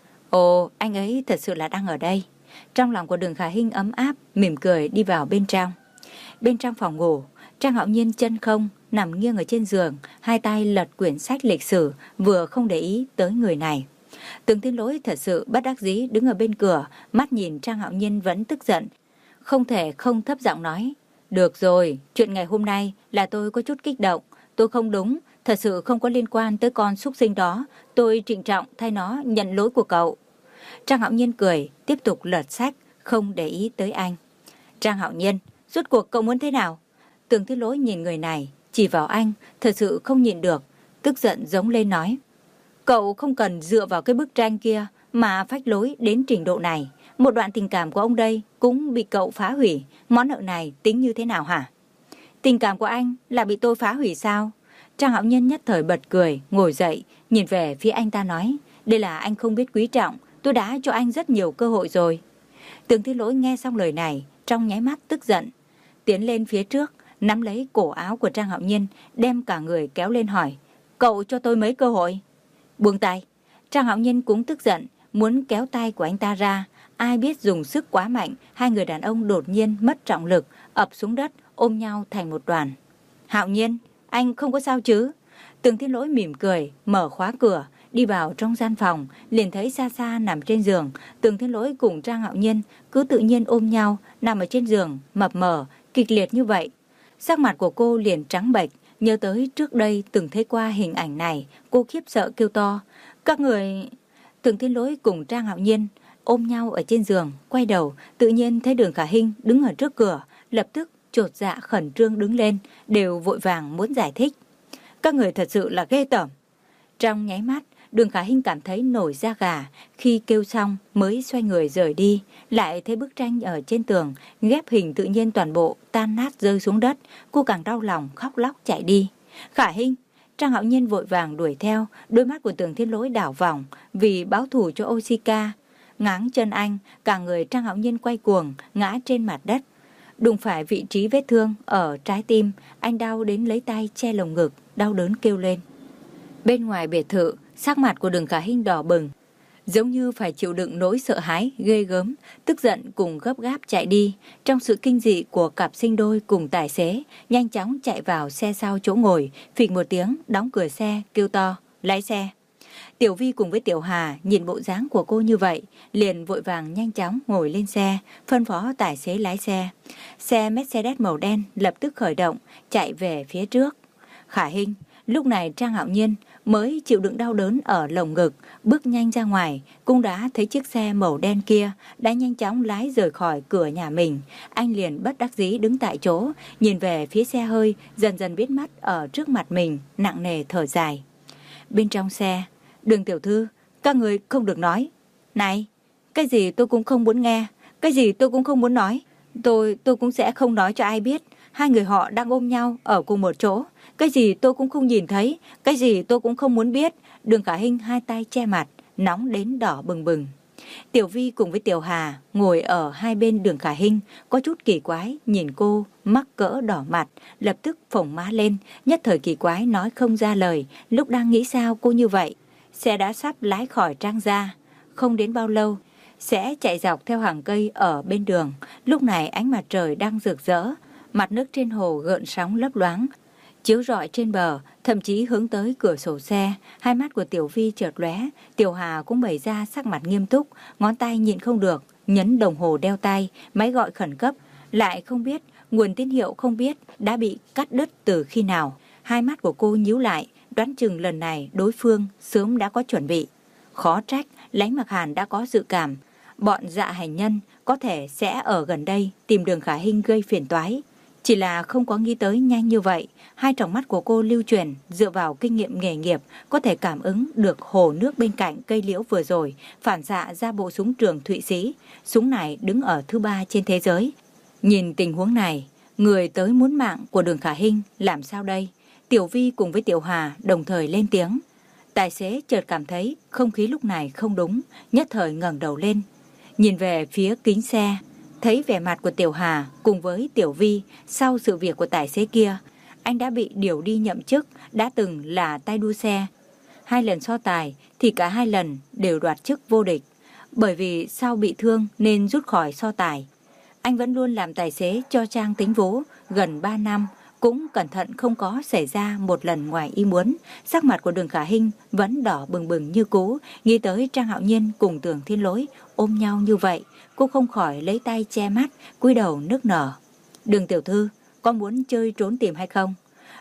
Ồ, anh ấy thật sự là đang ở đây. Trong lòng của Đường Khả Hinh ấm áp, mỉm cười đi vào bên trong. Bên trong phòng ngủ, Trang Hạo Nhiên chân không, nằm nghiêng ở trên giường, hai tay lật quyển sách lịch sử, vừa không để ý tới người này. Tưởng Thiên Lỗi thật sự bất đắc dĩ đứng ở bên cửa, mắt nhìn Trang Hạo Nhiên vẫn tức giận. Không thể không thấp giọng nói. Được rồi, chuyện ngày hôm nay là tôi có chút kích động. Tôi không đúng, thật sự không có liên quan tới con súc sinh đó. Tôi trịnh trọng thay nó nhận lỗi của cậu. Trang Hạo Nhiên cười, tiếp tục lật sách, không để ý tới anh. Trang Hạo Nhiên, rốt cuộc cậu muốn thế nào? Tường Thiên Lỗi nhìn người này, chỉ vào anh, thật sự không nhịn được, tức giận giống lên nói. Cậu không cần dựa vào cái bức tranh kia mà phách lối đến trình độ này. Một đoạn tình cảm của ông đây cũng bị cậu phá hủy. Món nợ này tính như thế nào hả? Tình cảm của anh là bị tôi phá hủy sao? Trang Hạo Nhiên nhất thời bật cười, ngồi dậy, nhìn về phía anh ta nói. Đây là anh không biết quý trọng, tôi đã cho anh rất nhiều cơ hội rồi. Tường Thiên Lỗi nghe xong lời này, trong nháy mắt tức giận. Tiến lên phía trước, nắm lấy cổ áo của Trang Hạo Nhiên, đem cả người kéo lên hỏi. Cậu cho tôi mấy cơ hội? Buông tay. Trang Hạo Nhiên cũng tức giận, muốn kéo tay của anh ta ra. Ai biết dùng sức quá mạnh, hai người đàn ông đột nhiên mất trọng lực, ập xuống đất, ôm nhau thành một đoàn. Hạo Nhiên, anh không có sao chứ? Tường Thiên Lỗi mỉm cười, mở khóa cửa, đi vào trong gian phòng, liền thấy xa xa nằm trên giường. Tường Thiên Lỗi cùng Trang Hạo Nhiên cứ tự nhiên ôm nhau, nằm ở trên giường, mập mờ, kịch liệt như vậy. Sắc mặt của cô liền trắng bệch, nhớ tới trước đây từng thấy qua hình ảnh này, cô khiếp sợ kêu to. Các người... Tường Thiên Lỗi cùng Trang Hạo Nhiên ôm nhau ở trên giường, quay đầu, tự nhiên thấy Đường Khả Hinh đứng ở trước cửa, lập tức chột dạ khẩn trương đứng lên, đều vội vàng muốn giải thích. Các người thật sự là ghê tởm. Trong nháy mắt, Đường Khả Hinh cảm thấy nổi da gà, khi kêu xong mới xoay người rời đi, lại thấy bức tranh ở trên tường, ghép hình tự nhiên toàn bộ tan nát rơi xuống đất, cô càng đau lòng khóc lóc chạy đi. Khả Hinh, Trang Hạo Nhiên vội vàng đuổi theo, đôi mắt của Tường Thiên Lỗi đảo vòng, vì báo thù cho Oshika. Ngáng chân anh, cả người Trang Hạo Nhiên quay cuồng, ngã trên mặt đất. Đụng phải vị trí vết thương ở trái tim, anh đau đến lấy tay che lồng ngực, đau đớn kêu lên. Bên ngoài biệt thự, sắc mặt của Đường Khả Hinh đỏ bừng, giống như phải chịu đựng nỗi sợ hãi ghê gớm, tức giận cùng gấp gáp chạy đi. Trong sự kinh dị của cặp sinh đôi cùng tài xế, nhanh chóng chạy vào xe sau chỗ ngồi, phịch một tiếng đóng cửa xe, kêu to, lái xe. Tiểu Vi cùng với Tiểu Hà nhìn bộ dáng của cô như vậy, liền vội vàng nhanh chóng ngồi lên xe, phân phó tài xế lái xe. Xe Mercedes màu đen lập tức khởi động, chạy về phía trước. Khả Hinh, lúc này Trang Hạo Nhiên mới chịu đựng đau đớn ở lồng ngực, bước nhanh ra ngoài, cũng đã thấy chiếc xe màu đen kia đã nhanh chóng lái rời khỏi cửa nhà mình. Anh liền bất đắc dĩ đứng tại chỗ, nhìn về phía xe hơi, dần dần biết mắt ở trước mặt mình, nặng nề thở dài. Bên trong xe, Đường tiểu thư, các người không được nói. Này, cái gì tôi cũng không muốn nghe, cái gì tôi cũng không muốn nói. Tôi, tôi cũng sẽ không nói cho ai biết. Hai người họ đang ôm nhau ở cùng một chỗ. Cái gì tôi cũng không nhìn thấy, cái gì tôi cũng không muốn biết. Đường Khả Hinh hai tay che mặt, nóng đến đỏ bừng bừng. Tiểu Vi cùng với Tiểu Hà ngồi ở hai bên Đường Khả Hinh, có chút kỳ quái, nhìn cô, mắc cỡ đỏ mặt, lập tức phồng má lên, nhất thời kỳ quái nói không ra lời, lúc đang nghĩ sao cô như vậy. Xe đã sắp lái khỏi Trang gia, không đến bao lâu, sẽ chạy dọc theo hàng cây ở bên đường. Lúc này ánh mặt trời đang rực rỡ, mặt nước trên hồ gợn sóng lấp loáng, chiếu rọi trên bờ, thậm chí hướng tới cửa sổ xe. Hai mắt của Tiểu Vi chợt lóe, Tiểu Hà cũng bày ra sắc mặt nghiêm túc, ngón tay nhịn không được, nhấn đồng hồ đeo tay, máy gọi khẩn cấp, lại không biết, nguồn tín hiệu không biết đã bị cắt đứt từ khi nào. Hai mắt của cô nhíu lại, đoán chừng lần này đối phương sớm đã có chuẩn bị. Khó trách, Lãnh Mặc Hàn đã có dự cảm, bọn dạ hành nhân có thể sẽ ở gần đây tìm Đường Khả Hinh gây phiền toái. Chỉ là không có nghĩ tới nhanh như vậy. Hai tròng mắt của cô lưu truyền, dựa vào kinh nghiệm nghề nghiệp, có thể cảm ứng được hồ nước bên cạnh cây liễu vừa rồi phản xạ ra bộ súng trường Thụy Sĩ. Súng này đứng ở thứ ba trên thế giới. Nhìn tình huống này, người tới muốn mạng của Đường Khả Hinh làm sao đây? Tiểu Vi cùng với Tiểu Hà đồng thời lên tiếng. Tài xế chợt cảm thấy không khí lúc này không đúng, nhất thời ngẩng đầu lên, nhìn về phía kính xe, thấy vẻ mặt của Tiểu Hà cùng với Tiểu Vi sau sự việc của tài xế kia. Anh đã bị điều đi nhậm chức, đã từng là tay đua xe. Hai lần so tài thì cả hai lần đều đoạt chức vô địch. Bởi vì sau bị thương nên rút khỏi so tài. Anh vẫn luôn làm tài xế cho Trang Tính Vũ gần ba năm, cũng cẩn thận không có xảy ra một lần ngoài ý muốn. Sắc mặt của Đường Khả Hinh vẫn đỏ bừng bừng như cũ, nghĩ tới Trang Hạo Nhiên cùng Tường Thiên Lỗi ôm nhau như vậy, cô không khỏi lấy tay che mắt, cúi đầu nức nở. Đường tiểu thư, có muốn chơi trốn tìm hay không?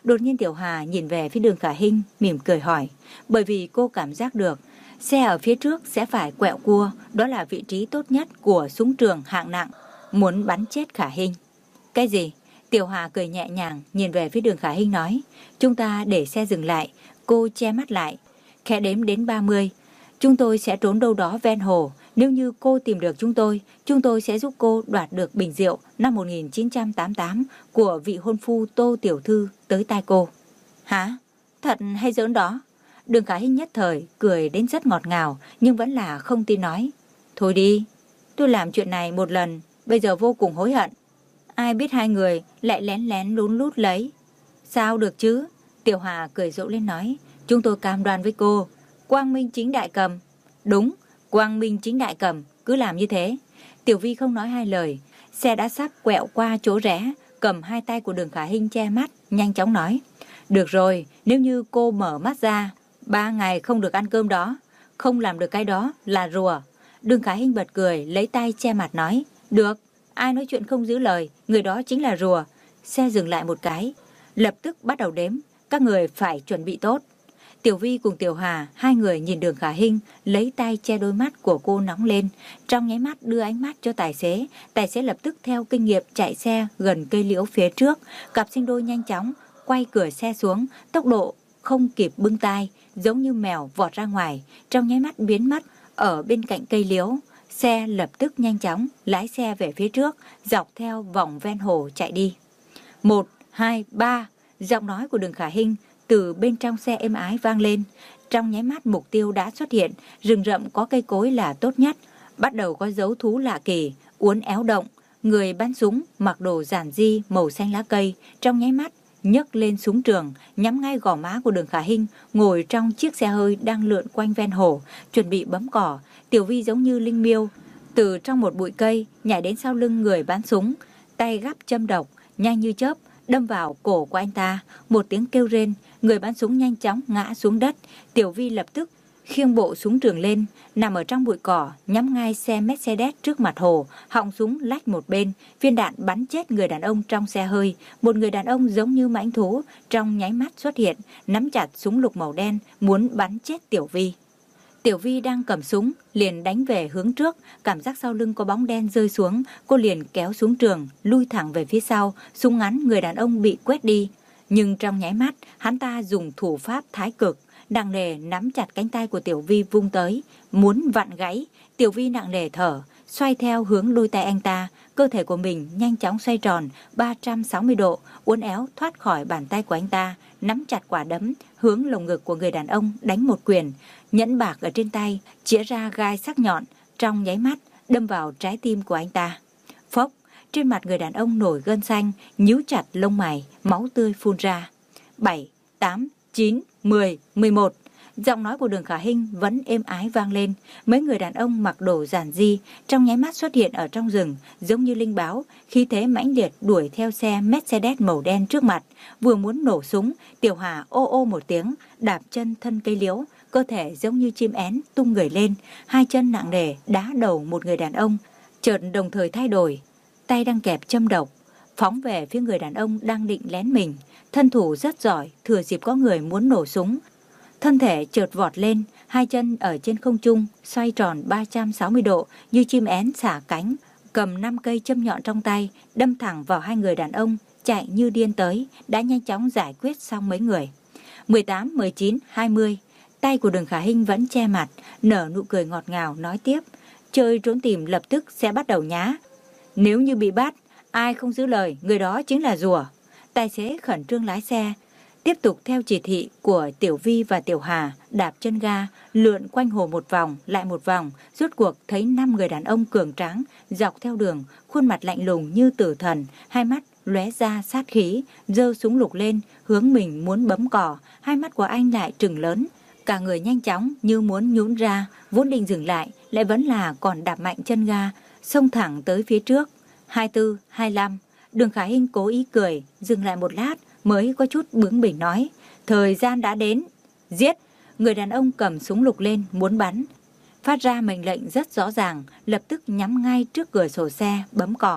Đột nhiên Tiểu Hà nhìn về phía Đường Khả Hinh, mỉm cười hỏi. Bởi vì cô cảm giác được xe ở phía trước sẽ phải quẹo cua, đó là vị trí tốt nhất của súng trường hạng nặng, muốn bắn chết Khả Hinh. Cái gì? Tiểu Hà cười nhẹ nhàng, nhìn về phía Đường Khả Hinh nói. Chúng ta để xe dừng lại. Cô che mắt lại, khẽ đếm đến ba mươi. Chúng tôi sẽ trốn đâu đó ven hồ. Nếu như cô tìm được chúng tôi, chúng tôi sẽ giúp cô đoạt được bình rượu năm một nghìn chín trăm tám mươi tám của vị hôn phu Tô Tiểu Thư tới tai cô. Hả? Thật hay giỡn đó? Đường Khả Hinh nhất thời cười đến rất ngọt ngào, nhưng vẫn là không tin nói. Thôi đi, tôi làm chuyện này một lần, bây giờ vô cùng hối hận. Ai biết hai người lại lén lén lún lút lấy. Sao được chứ? Tiểu Hà cười rộ lên nói. Chúng tôi cam đoan với cô, quang minh chính đại cầm. Đúng, quang minh chính đại cầm, cứ làm như thế. Tiểu Vi không nói hai lời, xe đã sắp quẹo qua chỗ rẽ, cầm hai tay của Đường Khả Hinh che mắt, nhanh chóng nói. Được rồi, nếu như cô mở mắt ra, ba ngày không được ăn cơm đó, không làm được cái đó là rùa. Đường Khả Hinh bật cười, lấy tay che mặt nói. Được, ai nói chuyện không giữ lời, người đó chính là rùa. Xe dừng lại một cái, lập tức bắt đầu đếm. Các người phải chuẩn bị tốt. Tiểu Vi cùng Tiểu Hà, hai người nhìn Đường Khả Hinh, lấy tay che đôi mắt của cô nóng lên. Trong nháy mắt đưa ánh mắt cho tài xế. Tài xế lập tức theo kinh nghiệm chạy xe gần cây liễu phía trước. Cặp sinh đôi nhanh chóng quay cửa xe xuống, tốc độ không kịp bưng tai, giống như mèo vọt ra ngoài, trong nháy mắt biến mất ở bên cạnh cây liễu. Xe lập tức nhanh chóng lái xe về phía trước, dọc theo vòng ven hồ chạy đi. Một, hai, ba, giọng nói của Đường Khả Hinh từ bên trong xe êm ái vang lên. Trong nháy mắt mục tiêu đã xuất hiện, rừng rậm có cây cối là tốt nhất. Bắt đầu có dấu thú lạ kỳ, uốn éo động. Người bắn súng mặc đồ giản di màu xanh lá cây, trong nháy mắt nhấc lên súng trường, nhắm ngay gò má của Đường Khả Hinh, ngồi trong chiếc xe hơi đang lượn quanh ven hồ, chuẩn bị bấm cỏ. Tiểu Vi giống như linh miêu, từ trong một bụi cây nhảy đến sau lưng người bắn súng, tay gắp châm độc, nhanh như chớp đâm vào cổ của anh ta. Một tiếng kêu rên, người bắn súng nhanh chóng ngã xuống đất. Tiểu Vi lập tức khiêng bộ súng trường lên, nằm ở trong bụi cỏ, nhắm ngay xe Mercedes trước mặt hồ, họng súng lách một bên, viên đạn bắn chết người đàn ông trong xe hơi. Một người đàn ông giống như mãnh thú trong nháy mắt xuất hiện, nắm chặt súng lục màu đen, muốn bắn chết Tiểu Vi. Tiểu Vi đang cầm súng, liền đánh về hướng trước, cảm giác sau lưng có bóng đen rơi xuống, cô liền kéo súng trường, lui thẳng về phía sau, súng ngắn người đàn ông bị quét đi. Nhưng trong nháy mắt, hắn ta dùng thủ pháp thái cực, nặng nề nắm chặt cánh tay của Tiểu Vi vung tới, muốn vặn gãy. Tiểu Vi nặng nề thở, xoay theo hướng đôi tay anh ta, cơ thể của mình nhanh chóng xoay tròn ba trăm sáu mươi độ, uốn éo thoát khỏi bàn tay của anh ta, nắm chặt quả đấm, hướng lồng ngực của người đàn ông đánh một quyền. Nhẫn bạc ở trên tay chĩa ra gai sắc nhọn, trong nháy mắt đâm vào trái tim của anh ta. Phốc, trên mặt người đàn ông nổi gân xanh, nhíu chặt lông mày, máu tươi phun ra. Bảy, tám, chín, mười, mười một. Giọng nói của Đường Khả Hinh vẫn êm ái vang lên. Mấy người đàn ông mặc đồ giản di trong nháy mắt xuất hiện ở trong rừng, giống như linh báo, khí thế mãnh liệt đuổi theo xe Mercedes màu đen trước mặt. Vừa muốn nổ súng, Tiểu Hà ô ô một tiếng, đạp chân thân cây liễu, cơ thể giống như chim én tung người lên, hai chân nặng nề đá đầu một người đàn ông, chợt đồng thời thay đổi, tay đang kẹp châm độc, phóng về phía người đàn ông đang định lén mình. Thân thủ rất giỏi, thừa dịp có người muốn nổ súng, thân thể chợt vọt lên, hai chân ở trên không trung xoay tròn ba trăm sáu mươi độ như chim én xả cánh, cầm năm cây châm nhọn trong tay, đâm thẳng vào hai người đàn ông chạy như điên tới, đã nhanh chóng giải quyết xong mấy người. Mười tám, mười chín, hai mươi. Tay của Đường Khả Hinh vẫn che mặt, nở nụ cười ngọt ngào nói tiếp. Chơi trốn tìm lập tức sẽ bắt đầu nhá. Nếu như bị bắt, ai không giữ lời, người đó chính là rùa. Tài xế khẩn trương lái xe, tiếp tục theo chỉ thị của Tiểu Vi và Tiểu Hà, đạp chân ga, lượn quanh hồ một vòng, lại một vòng. Rốt cuộc thấy năm người đàn ông cường tráng, dọc theo đường, khuôn mặt lạnh lùng như tử thần, hai mắt lóe ra sát khí, giơ súng lục lên, hướng mình muốn bấm cò. Hai mắt của anh lại trừng lớn, cả người nhanh chóng như muốn nhún ra, vốn định dừng lại, lại vẫn là còn đạp mạnh chân ga, xông thẳng tới phía trước. Hai tư, hai lăm. Đường Khả Hinh cố ý cười, dừng lại một lát, mới có chút bướng bỉnh nói. Thời gian đã đến. Giết! Người đàn ông cầm súng lục lên, muốn bắn. Phát ra mệnh lệnh rất rõ ràng, lập tức nhắm ngay trước cửa sổ xe, bấm cò.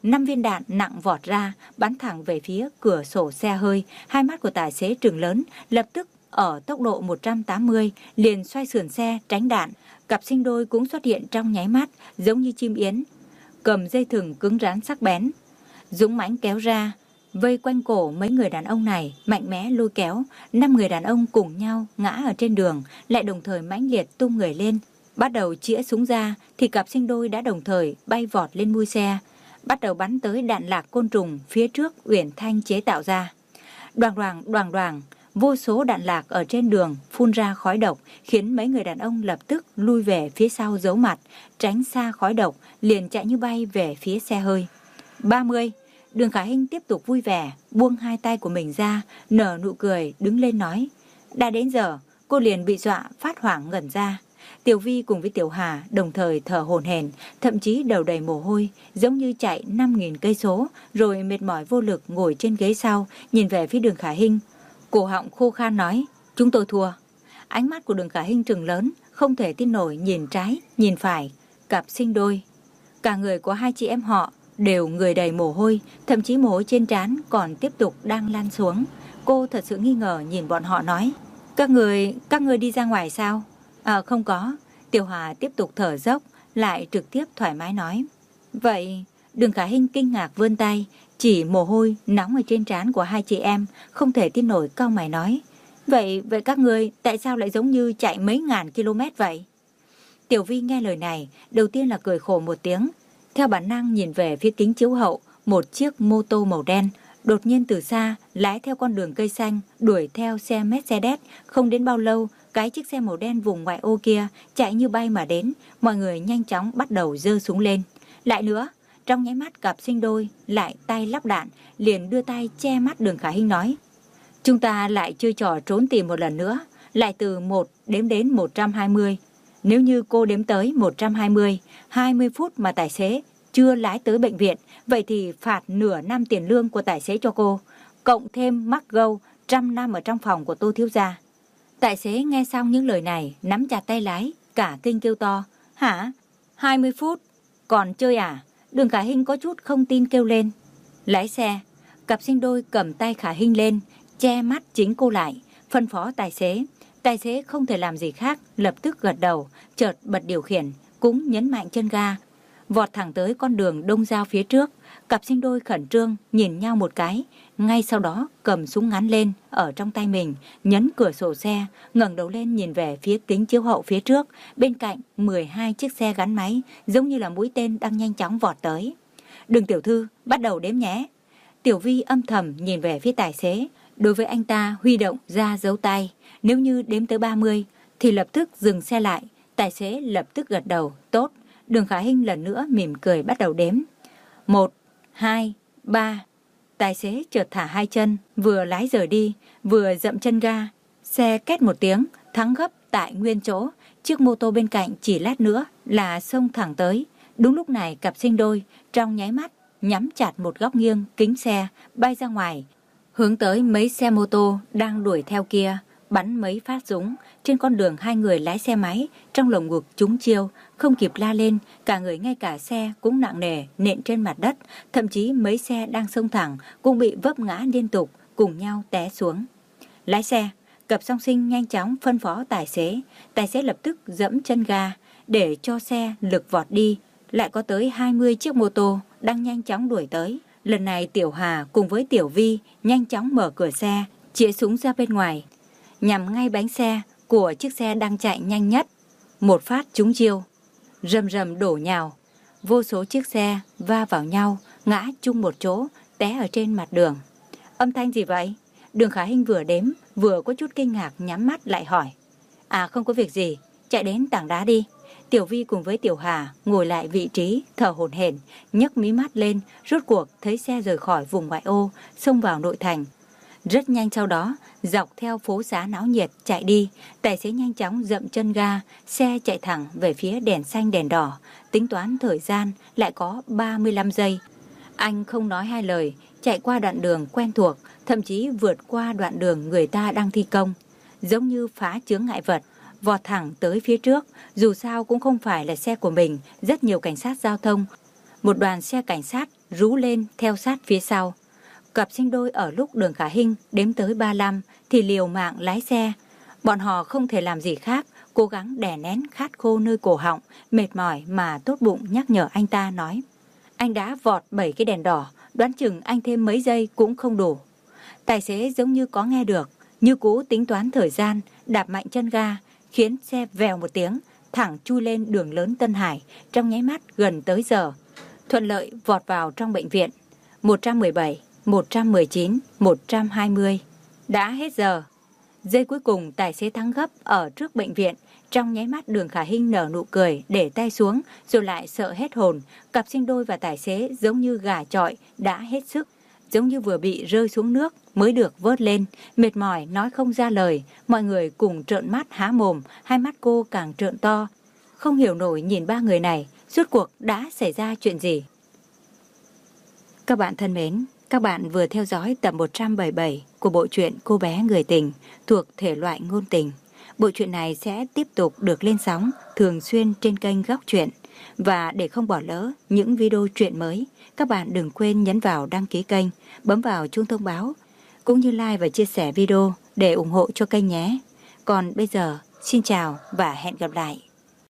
năm viên đạn nặng vọt ra, bắn thẳng về phía cửa sổ xe hơi. Hai mắt của tài xế trừng lớn, lập tức ở tốc độ một trăm tám mươi liền xoay sườn xe tránh đạn. Cặp sinh đôi cũng xuất hiện trong nháy mắt, giống như chim yến, cầm dây thừng cứng rắn sắc bén, dũng mãnh kéo ra, vây quanh cổ mấy người đàn ông này, mạnh mẽ lôi kéo. Năm người đàn ông cùng nhau ngã ở trên đường, lại đồng thời mãnh liệt tung người lên, bắt đầu chĩa súng ra. Thì cặp sinh đôi đã đồng thời bay vọt lên mui xe, bắt đầu bắn tới đạn lạc côn trùng phía trước Uyển Thanh chế tạo ra. Đoàng đoàng đoàng đoàng, vô số đạn lạc ở trên đường phun ra khói độc, khiến mấy người đàn ông lập tức lui về phía sau giấu mặt, tránh xa khói độc, liền chạy như bay về phía xe hơi. ba mươi. Đường Khả Hinh tiếp tục vui vẻ, buông hai tay của mình ra, nở nụ cười, đứng lên nói. Đã đến giờ, cô liền bị dọa phát hoảng ngẩn ra. Tiểu Vi cùng với Tiểu Hà đồng thời thở hổn hển, thậm chí đầu đầy mồ hôi, giống như chạy năm nghìn cây số, rồi mệt mỏi vô lực ngồi trên ghế sau, nhìn về phía Đường Khả Hinh. Cổ họng khô khan nói, chúng tôi thua. Ánh mắt của Đường Khả Hinh trừng lớn, không thể tin nổi nhìn trái, nhìn phải. Cặp sinh đôi, cả người của hai chị em họ đều người đầy mồ hôi, thậm chí mồ hôi trên trán còn tiếp tục đang lan xuống. Cô thật sự nghi ngờ nhìn bọn họ nói, Các người, các người đi ra ngoài sao? À không có. Tiểu Hà tiếp tục thở dốc, lại trực tiếp thoải mái nói. Vậy, Đường Khả Hinh kinh ngạc vươn tay, chỉ mồ hôi nóng ở trên trán của hai chị em, không thể tin nổi cau mày nói. Vậy, vậy các người tại sao lại giống như chạy mấy ngàn km vậy? Tiểu Vi nghe lời này, đầu tiên là cười khổ một tiếng, theo bản năng nhìn về phía kính chiếu hậu, một chiếc mô tô màu đen đột nhiên từ xa lái theo con đường cây xanh, đuổi theo xe Mercedes. Không đến bao lâu, cái chiếc xe màu đen vùng ngoại ô kia chạy như bay mà đến. Mọi người nhanh chóng bắt đầu giơ súng lên. Lại nữa, trong nháy mắt cặp sinh đôi lại tay lắp đạn, liền đưa tay che mắt Đường Khả Hinh nói, chúng ta lại chơi trò trốn tìm một lần nữa, lại từ một đếm đến một trăm hai mươi. Nếu như cô đếm tới một trăm hai mươi, hai mươi phút mà tài xế chưa lái tới bệnh viện, vậy thì phạt nửa năm tiền lương của tài xế cho cô, cộng thêm mắc gâu trăm năm ở trong phòng của Tô thiếu gia. Tài xế nghe xong những lời này, nắm chặt tay lái, cả kinh kêu to, hả? hai mươi phút? Còn chơi à? Đường Khả Hinh có chút không tin kêu lên. Lái xe, cặp sinh đôi cầm tay Khả Hinh lên, che mắt chính cô lại, phân phó tài xế. Tài xế không thể làm gì khác, lập tức gật đầu, chợt bật điều khiển, cũng nhấn mạnh chân ga, vọt thẳng tới con đường đông giao phía trước. Cặp sinh đôi khẩn trương nhìn nhau một cái, ngay sau đó cầm súng ngắn lên ở trong tay mình, nhấn cửa sổ xe, ngẩng đầu lên nhìn về phía kính chiếu hậu phía trước, bên cạnh mười hai chiếc xe gắn máy, giống như là mũi tên đang nhanh chóng vọt tới. Đường tiểu thư, bắt đầu đếm nhé. Tiểu Vi âm thầm nhìn về phía tài xế, đối với anh ta huy động ra dấu tay, nếu như đếm tới ba mươi thì lập tức dừng xe lại. Tài xế lập tức gật đầu, tốt. Đường Khả Hinh lần nữa mỉm cười bắt đầu đếm. Một, hai, ba. Tài xế chợt thả hai chân, vừa lái rời đi, vừa dậm chân ga. Xe két một tiếng, thắng gấp tại nguyên chỗ. Chiếc mô tô bên cạnh chỉ lát nữa là xông thẳng tới. Đúng lúc này cặp sinh đôi trong nháy mắt nhắm chặt một góc nghiêng kính xe, bay ra ngoài, hướng tới mấy xe mô tô đang đuổi theo kia, bắn mấy phát súng. Trên con đường hai người lái xe máy trong lồng ngực trúng chiêu, không kịp la lên, cả người ngay cả xe cũng nặng nề nện trên mặt đất, thậm chí mấy xe đang xông thẳng cũng bị vấp ngã liên tục, cùng nhau té xuống. Lái xe, cặp song sinh nhanh chóng phân phó tài xế, tài xế lập tức dẫm chân ga để cho xe lực vọt đi. Lại có tới hai mươi chiếc mô tô đang nhanh chóng đuổi tới. Lần này Tiểu Hà cùng với Tiểu Vi nhanh chóng mở cửa xe, chĩa súng ra bên ngoài, nhằm ngay bánh xe của chiếc xe đang chạy nhanh nhất. Một phát trúng chiêu, rầm rầm đổ nhào, vô số chiếc xe va vào nhau, ngã chung một chỗ, té ở trên mặt đường. Âm thanh gì vậy? Đường Khả Hinh vừa đếm, vừa có chút kinh ngạc nhắm mắt lại hỏi. À không có việc gì, chạy đến tảng đá đi. Tiểu Vi cùng với Tiểu Hà ngồi lại vị trí, thở hổn hển, nhấc mí mắt lên, rốt cuộc thấy xe rời khỏi vùng ngoại ô, xông vào nội thành. Rất nhanh sau đó, dọc theo phố xá náo nhiệt chạy đi, tài xế nhanh chóng dậm chân ga, xe chạy thẳng về phía đèn xanh đèn đỏ, tính toán thời gian lại có ba mươi lăm giây. Anh không nói hai lời, chạy qua đoạn đường quen thuộc, thậm chí vượt qua đoạn đường người ta đang thi công, giống như phá chướng ngại vật, vọt thẳng tới phía trước. Dù sao cũng không phải là xe của mình, rất nhiều cảnh sát giao thông, một đoàn xe cảnh sát rú lên theo sát phía sau. Cặp sinh đôi ở lúc Đường Khả Hinh đếm tới ba mươi lăm thì liều mạng lái xe. Bọn họ không thể làm gì khác, cố gắng đè nén khát khô nơi cổ họng, mệt mỏi mà tốt bụng nhắc nhở anh ta nói. Anh đã vọt bảy cái đèn đỏ, đoán chừng anh thêm mấy giây cũng không đủ. Tài xế giống như có nghe được, như cũ tính toán thời gian, đạp mạnh chân ga, khiến xe vèo một tiếng, thẳng chui lên đường lớn Tân Hải, trong nháy mắt gần tới giờ. Thuận lợi vọt vào trong bệnh viện. một trăm mười bảy, một trăm mười chín, một trăm hai mươi. Đã hết giờ. Giây cuối cùng tài xế thắng gấp ở trước bệnh viện. Trong nháy mắt Đường Khả Hinh nở nụ cười, để tay xuống, rồi lại sợ hết hồn. Cặp sinh đôi và tài xế giống như gà chọi, đã hết sức. Giống như vừa bị rơi xuống nước mới được vớt lên, mệt mỏi nói không ra lời. Mọi người cùng trợn mắt há mồm, hai mắt cô càng trợn to. Không hiểu nổi nhìn ba người này, rốt cuộc đã xảy ra chuyện gì. Các bạn thân mến, các bạn vừa theo dõi tập một trăm bảy mươi bảy của bộ truyện Cô bé người tình thuộc thể loại ngôn tình. Bộ truyện này sẽ tiếp tục được lên sóng thường xuyên trên kênh Góc Truyện. Và để không bỏ lỡ những video truyện mới, các bạn đừng quên nhấn vào đăng ký kênh, bấm vào chuông thông báo, cũng như like và chia sẻ video để ủng hộ cho kênh nhé. Còn bây giờ, xin chào và hẹn gặp lại.